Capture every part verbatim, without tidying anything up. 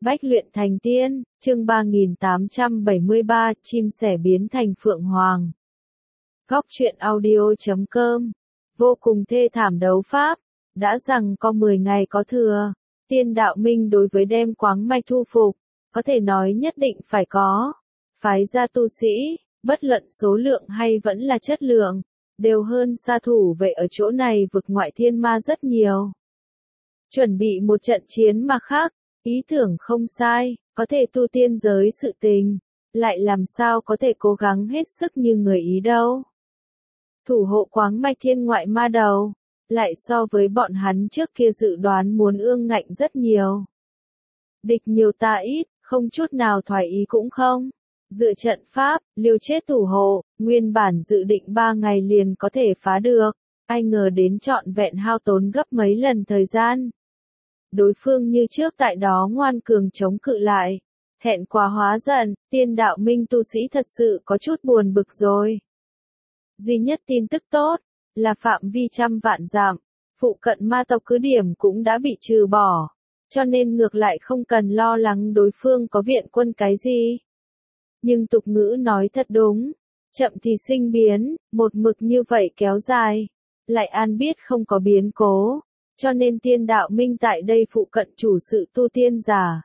Bách luyện thành tiên, chương ba nghìn tám trăm bảy mươi ba, chim sẻ biến thành phượng hoàng. Góc truyện audio chấm com. Vô cùng thê thảm đấu pháp, đã rằng có mười ngày có thừa, tiên đạo minh đối với đem quáng mạch thu phục, có thể nói nhất định phải có. Phái ra tu sĩ, bất luận số lượng hay vẫn là chất lượng, đều hơn xa thủ vệ ở chỗ này vực ngoại thiên ma rất nhiều. Chuẩn bị một trận chiến mà khác, ý tưởng không sai, có thể tu tiên giới sự tình, lại làm sao có thể cố gắng hết sức như người ý đâu. Thủ hộ quáng mạch thiên ngoại ma đầu, lại so với bọn hắn trước kia dự đoán muốn ương ngạnh rất nhiều. Địch nhiều ta ít, không chút nào thoái ý cũng không. Dựa trận pháp, liều chết thủ hộ, nguyên bản dự định ba ngày liền có thể phá được, ai ngờ đến trọn vẹn hao tốn gấp mấy lần thời gian. Đối phương như trước tại đó ngoan cường chống cự lại, thẹn quá hóa giận, tiên đạo minh tu sĩ thật sự có chút buồn bực rồi. Duy nhất tin tức tốt, là phạm vi trăm vạn dặm, phụ cận ma tộc cứ điểm cũng đã bị trừ bỏ, cho nên ngược lại không cần lo lắng đối phương có viện quân cái gì. Nhưng tục ngữ nói thật đúng, chậm thì sinh biến, một mực như vậy kéo dài, lại an biết không có biến cố, cho nên tiên đạo minh tại đây phụ cận chủ sự tu tiên giả.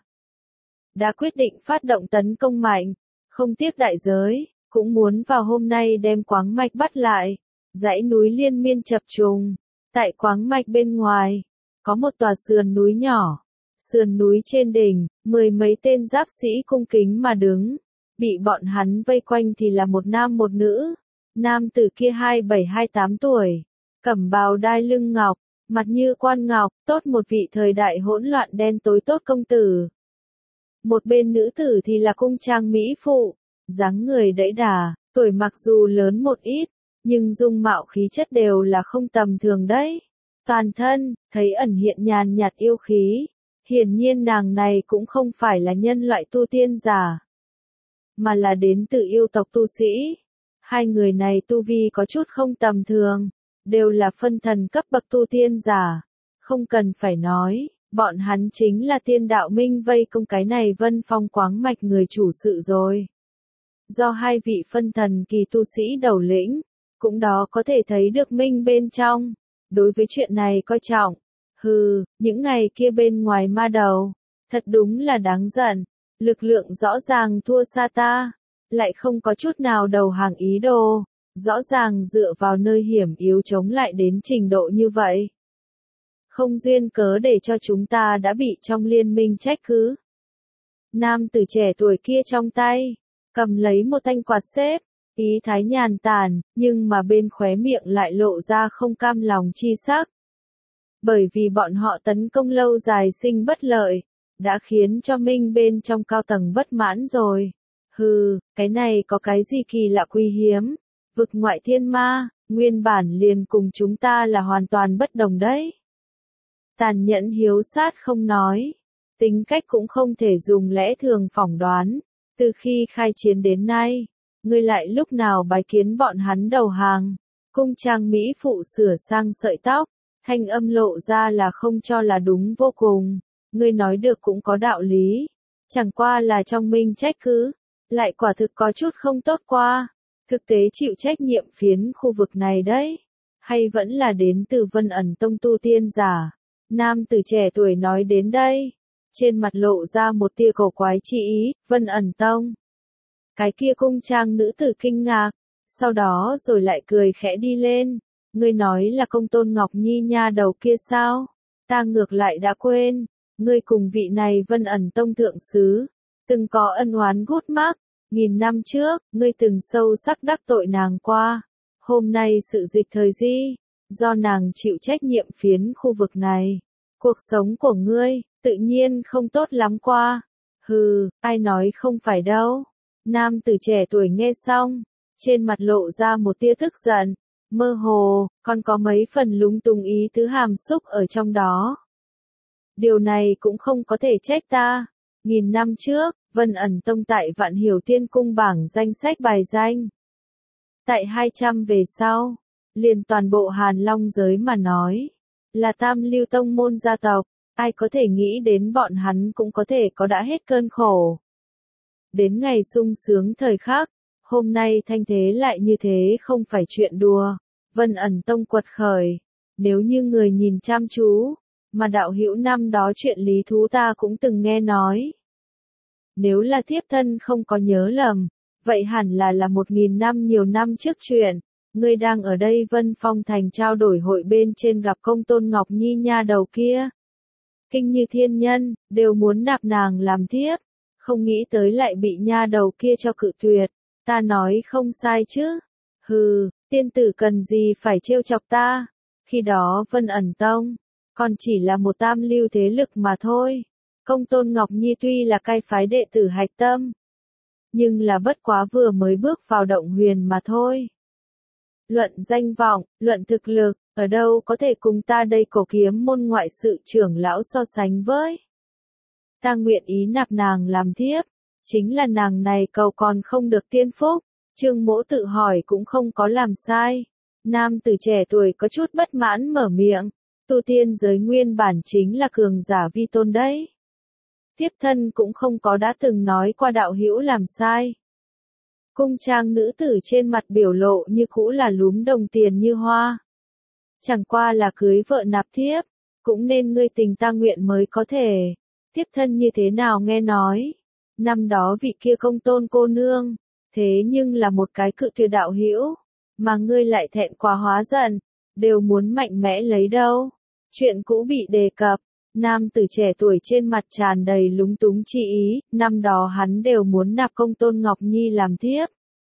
Đã quyết định phát động tấn công mạnh, không tiếc đại giới, cũng muốn vào hôm nay đem quáng mạch bắt lại. Dãy núi liên miên chập trùng, tại quáng mạch bên ngoài, có một tòa sườn núi nhỏ. Sườn núi trên đỉnh, mười mấy tên giáp sĩ cung kính mà đứng. Bị bọn hắn vây quanh thì là một nam một nữ. Nam tử kia hai bảy hai tám tuổi, cẩm bào đai lưng ngọc, mặt như quan ngọc, tốt một vị thời đại hỗn loạn đen tối tốt công tử. Một bên nữ tử thì là cung trang mỹ phụ, dáng người đẫy đà, tuổi mặc dù lớn một ít, nhưng dung mạo khí chất đều là không tầm thường đấy. Toàn thân, thấy ẩn hiện nhàn nhạt yêu khí, hiển nhiên nàng này cũng không phải là nhân loại tu tiên giả, mà là đến từ yêu tộc tu sĩ. Hai người này tu vi có chút không tầm thường, đều là phân thần cấp bậc tu tiên giả. Không cần phải nói, bọn hắn chính là tiên đạo minh vây công cái này vân phong quáng mạch người chủ sự rồi. Do hai vị phân thần kỳ tu sĩ đầu lĩnh, cũng đó có thể thấy được minh bên trong. Đối với chuyện này coi trọng, hừ, những ngày kia bên ngoài ma đầu, thật đúng là đáng giận. Lực lượng rõ ràng thua xa ta, lại không có chút nào đầu hàng ý đồ, rõ ràng dựa vào nơi hiểm yếu chống lại đến trình độ như vậy. Không duyên cớ để cho chúng ta đã bị trong liên minh trách cứ. Nam tử trẻ tuổi kia trong tay, cầm lấy một thanh quạt xếp, ý thái nhàn tản, nhưng mà bên khóe miệng lại lộ ra không cam lòng chi sắc. Bởi vì bọn họ tấn công lâu dài sinh bất lợi, đã khiến cho minh bên trong cao tầng bất mãn rồi. Hừ, cái này có cái gì kỳ lạ quý hiếm, vực ngoại thiên ma, nguyên bản liền cùng chúng ta là hoàn toàn bất đồng đấy. Tàn nhẫn hiếu sát không nói, tính cách cũng không thể dùng lẽ thường phỏng đoán, từ khi khai chiến đến nay, ngươi lại lúc nào bái kiến bọn hắn đầu hàng. Cung trang mỹ phụ sửa sang sợi tóc, thanh âm lộ ra là không cho là đúng vô cùng. Ngươi nói được cũng có đạo lý, chẳng qua là trong minh trách cứ, lại quả thực có chút không tốt qua. Thực tế chịu trách nhiệm phiến khu vực này đấy, hay vẫn là đến từ Vân Ẩn Tông tu tiên giả. Nam tử trẻ tuổi nói đến đây, trên mặt lộ ra một tia cổ quái chi ý. Vân Ẩn Tông. Cái kia cung trang nữ tử kinh ngạc, sau đó rồi lại cười khẽ đi lên. Ngươi nói là Công Tôn Ngọc Nhi nha đầu kia sao? Ta ngược lại đã quên. Ngươi cùng vị này Vân Ẩn Tông thượng sứ, từng có ân oán gút mắc, nghìn năm trước, ngươi từng sâu sắc đắc tội nàng qua. Hôm nay sự dịch thời di, do nàng chịu trách nhiệm phiến khu vực này. Cuộc sống của ngươi, tự nhiên không tốt lắm qua. Hừ, ai nói không phải đâu. Nam tử trẻ tuổi nghe xong, trên mặt lộ ra một tia tức giận, mơ hồ, còn có mấy phần lúng túng ý tứ hàm xúc ở trong đó. Điều này cũng không có thể trách ta. Nghìn năm trước, Vân Ẩn Tông tại Vạn Hiểu Tiên Cung bảng danh sách bài danh. Tại hai trăm về sau, liền toàn bộ Hàn Long giới mà nói, là tam lưu tông môn gia tộc, Ai có thể nghĩ đến bọn hắn cũng có thể có đã hết cơn khổ. Đến ngày sung sướng thời khắc, hôm nay thanh thế lại như thế không phải chuyện đùa, Vân ẩn tông quật khởi. Nếu như người nhìn chăm chú, mà đạo hữu năm đó chuyện lý thú ta cũng từng nghe nói. Nếu là thiếp thân không có nhớ lầm, vậy hẳn là là một nghìn năm nhiều năm trước chuyện, ngươi đang ở đây Vân Phong Thành trao đổi hội bên trên gặp Công Tôn Ngọc Nhi nha đầu kia. Kinh như thiên nhân, đều muốn nạp nàng làm thiếp, không nghĩ tới lại bị nha đầu kia cho cự tuyệt, ta nói không sai chứ. Hừ, tiên tử cần gì phải trêu chọc ta, khi đó Vân ẩn tông, còn chỉ là một tam lưu thế lực mà thôi. Công Tôn Ngọc Nhi tuy là cai phái đệ tử hạch tâm, nhưng là bất quá vừa mới bước vào động huyền mà thôi. Luận danh vọng, luận thực lực, ở đâu có thể cùng ta đây cổ kiếm môn ngoại sự trưởng lão so sánh với. Ta nguyện ý nạp nàng làm thiếp, chính là nàng này cầu còn không được tiên phúc. Trương Mỗ tự hỏi cũng không có làm sai. Nam tử trẻ tuổi có chút bất mãn mở miệng, tu tiên giới nguyên bản chính là cường giả vi tôn đấy. Tiếp thân cũng không có đã từng nói qua đạo hữu làm sai. Cung trang nữ tử trên mặt biểu lộ như cũ là lúm đồng tiền như hoa. Chẳng qua là cưới vợ nạp thiếp, cũng nên ngươi tình ta nguyện mới có thể. Tiếp thân như thế nào nghe nói, năm đó vị kia Công Tôn cô nương, thế nhưng là một cái cự tuyệt đạo hữu, mà ngươi lại thẹn quá hóa giận, đều muốn mạnh mẽ lấy đâu. Chuyện cũ bị đề cập, nam tử trẻ tuổi trên mặt tràn đầy lúng túng chi ý, năm đó hắn đều muốn nạp Công Tôn Ngọc Nhi làm thiếp.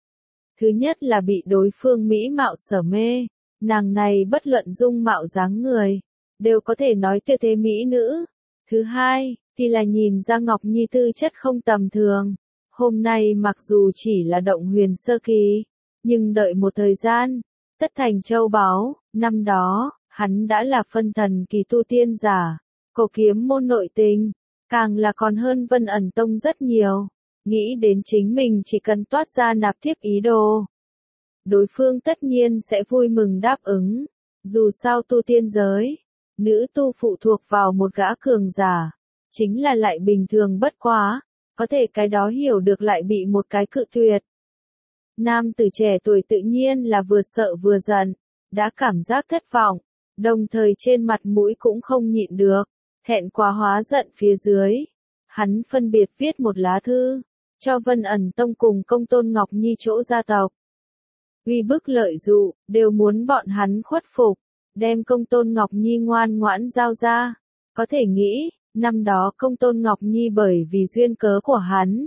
Thứ nhất là bị đối phương mỹ mạo sở mê, nàng này bất luận dung mạo dáng người, đều có thể nói tuyệt thế mỹ nữ. Thứ hai, thì là nhìn ra Ngọc Nhi tư chất không tầm thường. Hôm nay mặc dù chỉ là động huyền sơ kỳ, nhưng đợi một thời gian, tất thành châu báu, năm đó, hắn đã là phân thần kỳ tu tiên giả, cổ kiếm môn nội tình, càng là còn hơn Vân ẩn tông rất nhiều, nghĩ đến chính mình chỉ cần toát ra nạp thiếp ý đồ. Đối phương tất nhiên sẽ vui mừng đáp ứng, dù sao tu tiên giới, nữ tu phụ thuộc vào một gã cường giả, chính là lại bình thường bất quá, có thể cái đó hiểu được lại bị một cái cự tuyệt. Nam tử trẻ tuổi tự nhiên là vừa sợ vừa giận, đã cảm giác thất vọng, đồng thời trên mặt mũi cũng không nhịn được, thẹn quá hóa giận phía dưới. Hắn phân biệt viết một lá thư, cho Vân ẩn tông cùng Công Tôn Ngọc Nhi chỗ gia tộc. Uy bức lợi dụ, đều muốn bọn hắn khuất phục, đem Công Tôn Ngọc Nhi ngoan ngoãn giao ra. Có thể nghĩ, năm đó Công Tôn Ngọc Nhi bởi vì duyên cớ của hắn,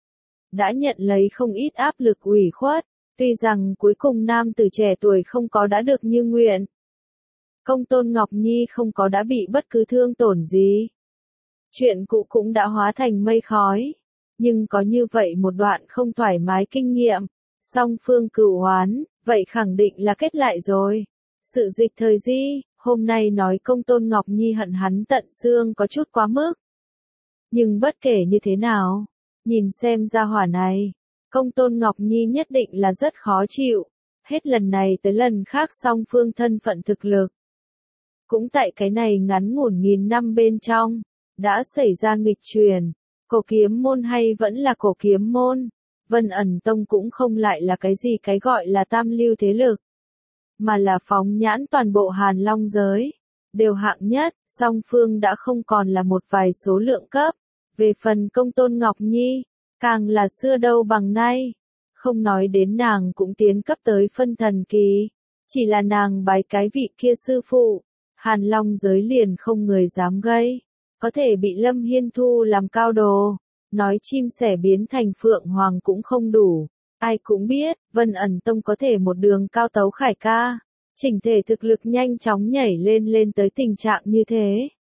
đã nhận lấy không ít áp lực ủy khuất, tuy rằng cuối cùng nam tử trẻ tuổi không có đã được như nguyện. Công Tôn Ngọc Nhi không có đã bị bất cứ thương tổn gì. Chuyện cũ cũng đã hóa thành mây khói, nhưng có như vậy một đoạn không thoải mái kinh nghiệm, song phương cửu oán, vậy khẳng định là kết lại rồi. Sự dịch thời di, hôm nay nói Công Tôn Ngọc Nhi hận hắn tận xương có chút quá mức. Nhưng bất kể như thế nào, nhìn xem ra hỏa này, Công Tôn Ngọc Nhi nhất định là rất khó chịu, hết lần này tới lần khác song phương thân phận thực lực. Cũng tại cái này ngắn ngủn nghìn năm bên trong, đã xảy ra nghịch truyền, cổ kiếm môn hay vẫn là cổ kiếm môn, Vân ẩn tông cũng không lại là cái gì cái gọi là tam lưu thế lực, mà là phóng nhãn toàn bộ Hàn Long giới, đều hạng nhất, song phương đã không còn là một vài số lượng cấp. Về phần Công Tôn Ngọc Nhi, càng là xưa đâu bằng nay, không nói đến nàng cũng tiến cấp tới phân thần kỳ, chỉ là nàng bái cái vị kia sư phụ, Hàn Long giới liền không người dám gây, có thể bị Lâm Hiên thu làm cao đồ, nói chim sẻ biến thành phượng hoàng cũng không đủ. Ai cũng biết, Vân ẩn tông có thể một đường cao tấu khải ca, chỉnh thể thực lực nhanh chóng nhảy lên lên tới tình trạng như thế.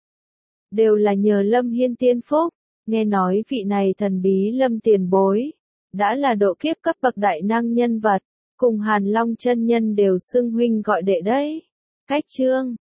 Đều là nhờ Lâm Hiên tiên phúc, nghe nói vị này thần bí Lâm tiền bối, đã là độ kiếp cấp bậc đại năng nhân vật, cùng Hàn Long chân nhân đều xưng huynh gọi đệ đấy. Cách chương